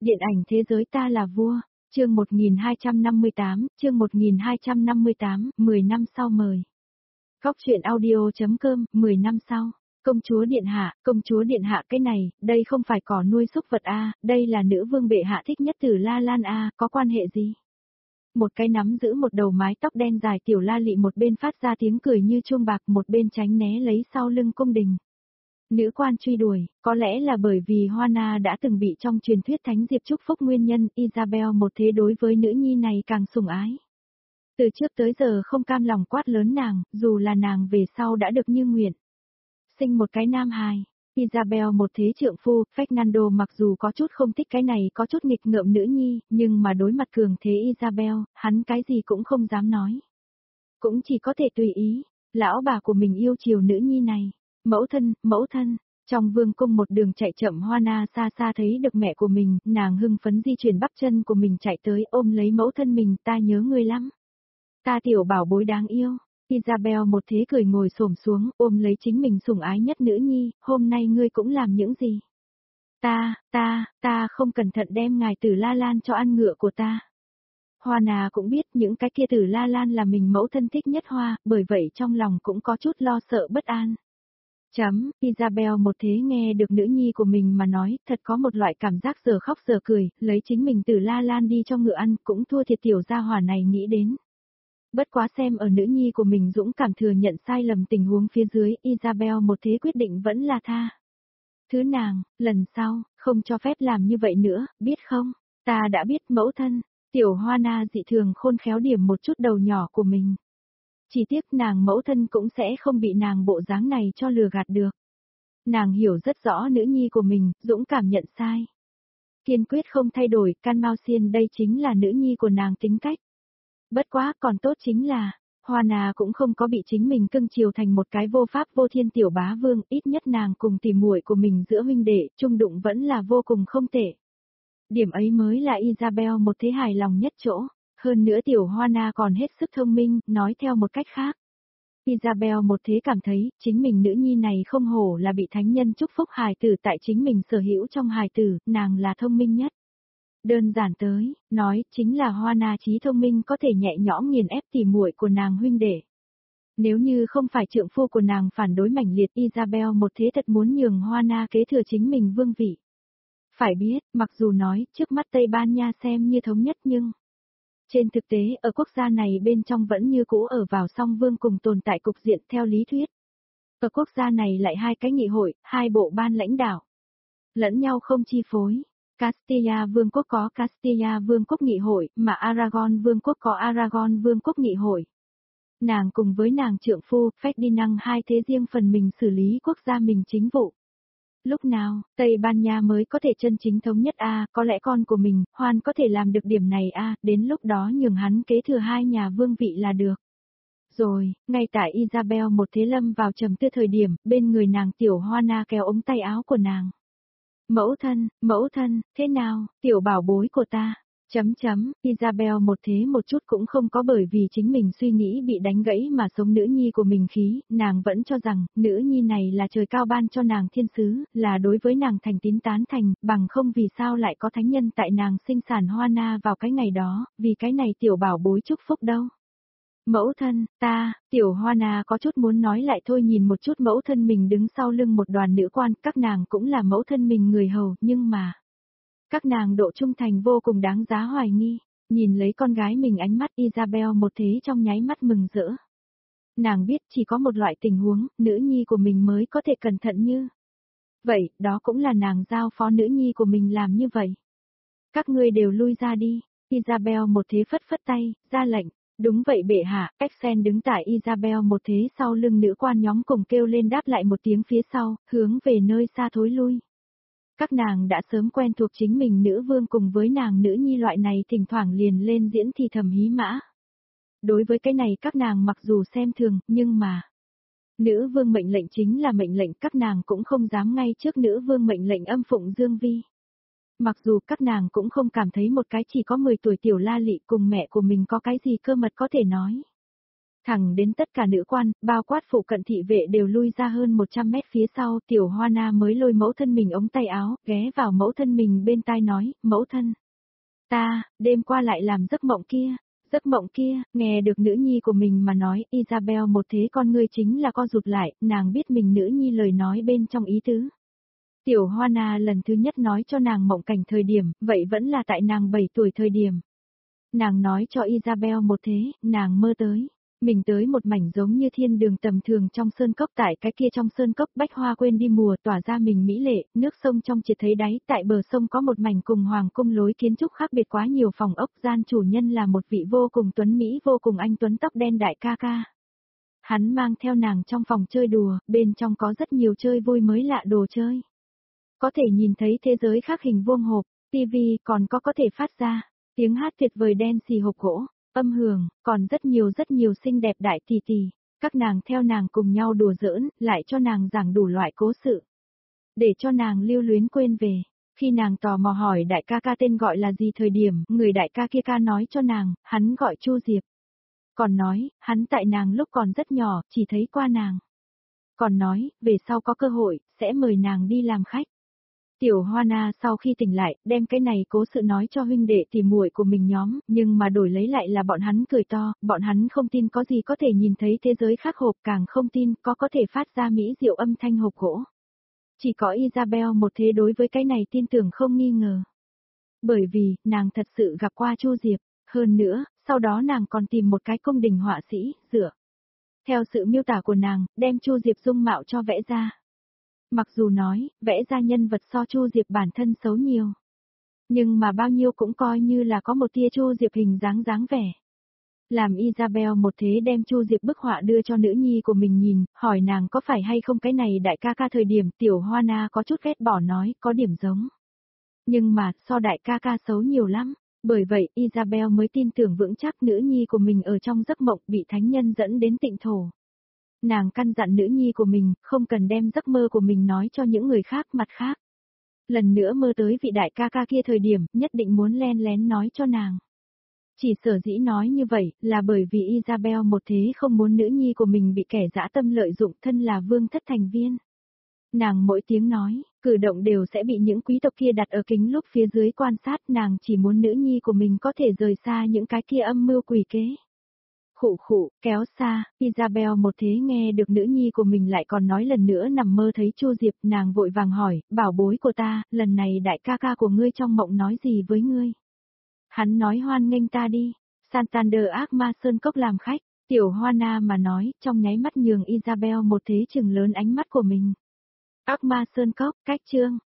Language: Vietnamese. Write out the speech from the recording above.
Điện ảnh thế giới ta là vua, chương 1258, 10 năm sau mời. Góc truyện audio.com, 10 năm sau. Công chúa điện hạ cái này, đây không phải cỏ nuôi súc vật a, đây là nữ vương bệ hạ thích nhất Tử La Lan a, có quan hệ gì? Một cái nắm giữ một đầu mái tóc đen dài tiểu La Lị một bên phát ra tiếng cười như chuông bạc, một bên tránh né lấy sau lưng cung đình. Nữ quan truy đuổi, có lẽ là bởi vì Hoana đã từng bị trong truyền thuyết thánh diệp chúc phúc nguyên nhân, Isabel một thế đối với nữ nhi này càng sủng ái. Từ trước tới giờ không cam lòng quát lớn nàng, dù là nàng về sau đã được như nguyện. Sinh một cái nam hài, Isabel một thế trượng phu, Fernando mặc dù có chút không thích cái này có chút nghịch ngợm nữ nhi, nhưng mà đối mặt cường thế Isabel, hắn cái gì cũng không dám nói. Cũng chỉ có thể tùy ý, lão bà của mình yêu chiều nữ nhi này. Mẫu thân, trong vương cung một đường chạy chậm Hoana xa xa thấy được mẹ của mình, nàng hưng phấn di chuyển bắp chân của mình chạy tới ôm lấy mẫu thân mình, ta nhớ ngươi lắm. Ta tiểu bảo bối đáng yêu. Isabel một thế cười ngồi xổm xuống, ôm lấy chính mình sủng ái nhất nữ nhi, hôm nay ngươi cũng làm những gì? Ta không cẩn thận đem ngài Tử La Lan cho ăn ngựa của ta. Hoana cũng biết những cái kia Tử La Lan là mình mẫu thân thích nhất hoa, bởi vậy trong lòng cũng có chút lo sợ bất an. Isabel một thế nghe được nữ nhi của mình mà nói, thật có một loại cảm giác giờ khóc giờ cười, lấy chính mình Tử La Lan đi cho ngựa ăn, cũng thua thiệt tiểu gia hỏa này nghĩ đến. Bất quá xem ở nữ nhi của mình dũng cảm thừa nhận sai lầm tình huống phía dưới, Isabel một thế quyết định vẫn là tha. Thứ nàng, lần sau, không cho phép làm như vậy nữa, biết không? Ta đã biết mẫu thân, tiểu Hoana dị thường khôn khéo điểm một chút đầu nhỏ của mình. Chỉ tiếc nàng mẫu thân cũng sẽ không bị nàng bộ dáng này cho lừa gạt được. Nàng hiểu rất rõ nữ nhi của mình, dũng cảm nhận sai. Kiên quyết không thay đổi, Can Mao Xiên đây chính là nữ nhi của nàng tính cách. Bất quá còn tốt chính là, Hoana cũng không có bị chính mình cưng chiều thành một cái vô pháp vô thiên tiểu bá vương, ít nhất nàng cùng tỉ muội của mình giữa huynh đệ, chung đụng vẫn là vô cùng không tệ. Điểm ấy mới là Isabel một thế hài lòng nhất chỗ. Hơn nữa tiểu Hoana còn hết sức thông minh, nói theo một cách khác. Isabel một thế cảm thấy, chính mình nữ nhi này không hổ là bị thánh nhân chúc phúc hài tử tại chính mình sở hữu trong hài tử, nàng là thông minh nhất. Đơn giản tới, nói, chính là Hoana trí thông minh có thể nhẹ nhõm nghiền ép tỉ muội của nàng huynh đệ. Nếu như không phải trượng phu của nàng phản đối mãnh liệt, Isabel một thế thật muốn nhường Hoana kế thừa chính mình vương vị. Phải biết, mặc dù nói, trước mắt Tây Ban Nha xem như thống nhất nhưng... Trên thực tế, ở quốc gia này bên trong vẫn như cũ ở vào song vương cùng tồn tại cục diện theo lý thuyết. Ở quốc gia này lại hai cái nghị hội, hai bộ ban lãnh đạo. Lẫn nhau không chi phối. Castilla vương quốc có Castilla vương quốc nghị hội, mà Aragon vương quốc có Aragon vương quốc nghị hội. Nàng cùng với nàng trượng phu, Ferdinand hai thế riêng phần mình xử lý quốc gia mình chính vụ. Lúc nào, Tây Ban Nha mới có thể chân chính thống nhất a, có lẽ con của mình, Hoan có thể làm được điểm này a, đến lúc đó nhường hắn kế thừa hai nhà vương vị là được. Rồi, ngay tại Isabel một thế lâm vào trầm tư thời điểm, bên người nàng tiểu Hoana kéo ống tay áo của nàng. Mẫu thân, thế nào, tiểu bảo bối của ta? Isabel một thế một chút cũng không có bởi vì chính mình suy nghĩ bị đánh gãy mà sống nữ nhi của mình khí, nàng vẫn cho rằng, nữ nhi này là trời cao ban cho nàng thiên sứ, là đối với nàng thành tín tán thành, bằng không vì sao lại có thánh nhân tại nàng sinh sản Hoana vào cái ngày đó, vì cái này tiểu bảo bối chúc phúc đâu. Mẫu thân, tiểu Hoana có chút muốn nói lại thôi nhìn một chút mẫu thân mình đứng sau lưng một đoàn nữ quan, các nàng cũng là mẫu thân mình người hầu, nhưng mà... Các nàng độ trung thành vô cùng đáng giá hoài nghi, nhìn lấy con gái mình ánh mắt Isabel một thế trong nháy mắt mừng rỡ. Nàng biết chỉ có một loại tình huống, nữ nhi của mình mới có thể cẩn thận như. Vậy, đó cũng là nàng giao phó nữ nhi của mình làm như vậy. Các ngươi đều lui ra đi, Isabel một thế phất phất tay, ra lệnh. Đúng vậy bệ hạ, Exen đứng tại Isabel một thế sau lưng nữ quan nhóm cùng kêu lên đáp lại một tiếng phía sau, hướng về nơi xa thối lui. Các nàng đã sớm quen thuộc chính mình nữ vương cùng với nàng nữ nhi loại này thỉnh thoảng liền lên diễn thì thầm hí mã. Đối với cái này các nàng mặc dù xem thường, nhưng mà... Nữ vương mệnh lệnh chính là mệnh lệnh, các nàng cũng không dám ngay trước nữ vương mệnh lệnh âm phụng dương vi. Mặc dù các nàng cũng không cảm thấy một cái chỉ có 10 tuổi tiểu La Lị cùng mẹ của mình có cái gì cơ mật có thể nói. Thẳng đến tất cả nữ quan, bao quát phụ cận thị vệ đều lui ra hơn 100 mét phía sau, tiểu Hoa Na mới lôi mẫu thân mình ống tay áo, ghé vào mẫu thân mình bên tai nói, mẫu thân. Ta, đêm qua lại làm giấc mộng kia, nghe được nữ nhi của mình mà nói, Isabel một thế con ngươi chính là co rụt lại, nàng biết mình nữ nhi lời nói bên trong ý tứ. Tiểu Hoa Na lần thứ nhất nói cho nàng mộng cảnh thời điểm, vậy vẫn là tại nàng 7 tuổi thời điểm. Nàng nói cho Isabel một thế, nàng mơ tới. Mình tới một mảnh giống như thiên đường tầm thường trong sơn cốc, tại cái kia trong sơn cốc bách hoa quên đi mùa tỏa ra mình mỹ lệ, nước sông trong triệt thấy đáy, tại bờ sông có một mảnh cùng hoàng cung lối kiến trúc khác biệt quá nhiều phòng ốc, gian chủ nhân là một vị vô cùng tuấn mỹ vô cùng anh tuấn tóc đen đại ca ca. Hắn mang theo nàng trong phòng chơi đùa, bên trong có rất nhiều chơi vui mới lạ đồ chơi. Có thể nhìn thấy thế giới khác hình vuông hộp, tivi còn có thể phát ra tiếng hát tuyệt vời đen xì hộp gỗ. Âm hưởng, còn rất nhiều xinh đẹp đại tỷ tỷ, các nàng theo nàng cùng nhau đùa giỡn, lại cho nàng giảng đủ loại cố sự. Để cho nàng lưu luyến quên về, khi nàng tò mò hỏi đại ca ca tên gọi là gì thời điểm, người đại ca kia ca nói cho nàng, hắn gọi Chu Diệp. Còn nói, hắn tại nàng lúc còn rất nhỏ, chỉ thấy qua nàng. Còn nói, về sau có cơ hội, sẽ mời nàng đi làm khách. Tiểu Hoa Na sau khi tỉnh lại, đem cái này cố sự nói cho huynh đệ tỉ muội của mình nhóm, nhưng mà đổi lấy lại là bọn hắn cười to, bọn hắn không tin có gì có thể nhìn thấy thế giới khác hộp, càng không tin có thể phát ra mỹ diệu âm thanh hộp gỗ. Chỉ có Isabel một thế đối với cái này tin tưởng không nghi ngờ. Bởi vì, nàng thật sự gặp qua Chu Diệp, hơn nữa, sau đó nàng còn tìm một cái cung đình họa sĩ, dựa theo sự miêu tả của nàng, đem Chu Diệp dung mạo cho vẽ ra. Mặc dù nói, vẽ ra nhân vật so Chu Diệp bản thân xấu nhiều. Nhưng mà bao nhiêu cũng coi như là có một tia Chu Diệp hình dáng vẻ. Làm Isabel một thế đem Chu Diệp bức họa đưa cho nữ nhi của mình nhìn, hỏi nàng có phải hay không cái này đại ca ca thời điểm tiểu Hoa Na có chút ghét bỏ nói, có điểm giống. Nhưng mà, so đại ca ca xấu nhiều lắm. Bởi vậy, Isabel mới tin tưởng vững chắc nữ nhi của mình ở trong giấc mộng bị thánh nhân dẫn đến tịnh thổ. Nàng căn dặn nữ nhi của mình, không cần đem giấc mơ của mình nói cho những người khác mặt khác. Lần nữa mơ tới vị đại ca ca kia thời điểm, nhất định muốn len lén nói cho nàng. Chỉ sở dĩ nói như vậy, là bởi vì Isabel một thế không muốn nữ nhi của mình bị kẻ dã tâm lợi dụng thân là vương thất thành viên. Nàng mỗi tiếng nói, cử động đều sẽ bị những quý tộc kia đặt ở kính lúc phía dưới quan sát, nàng chỉ muốn nữ nhi của mình có thể rời xa những cái kia âm mưu quỷ kế. Khụ, kéo xa, Isabel một thế nghe được nữ nhi của mình lại còn nói lần nữa nằm mơ thấy Chu Diệp, nàng vội vàng hỏi, bảo bối của ta, lần này đại ca ca của ngươi trong mộng nói gì với ngươi? Hắn nói hoan nghênh ta đi, Santander ác ma sơn cốc làm khách, tiểu Hoa Na mà nói, trong nháy mắt nhường Isabel một thế chừng lớn ánh mắt của mình. Ác ma sơn cốc, cách chương.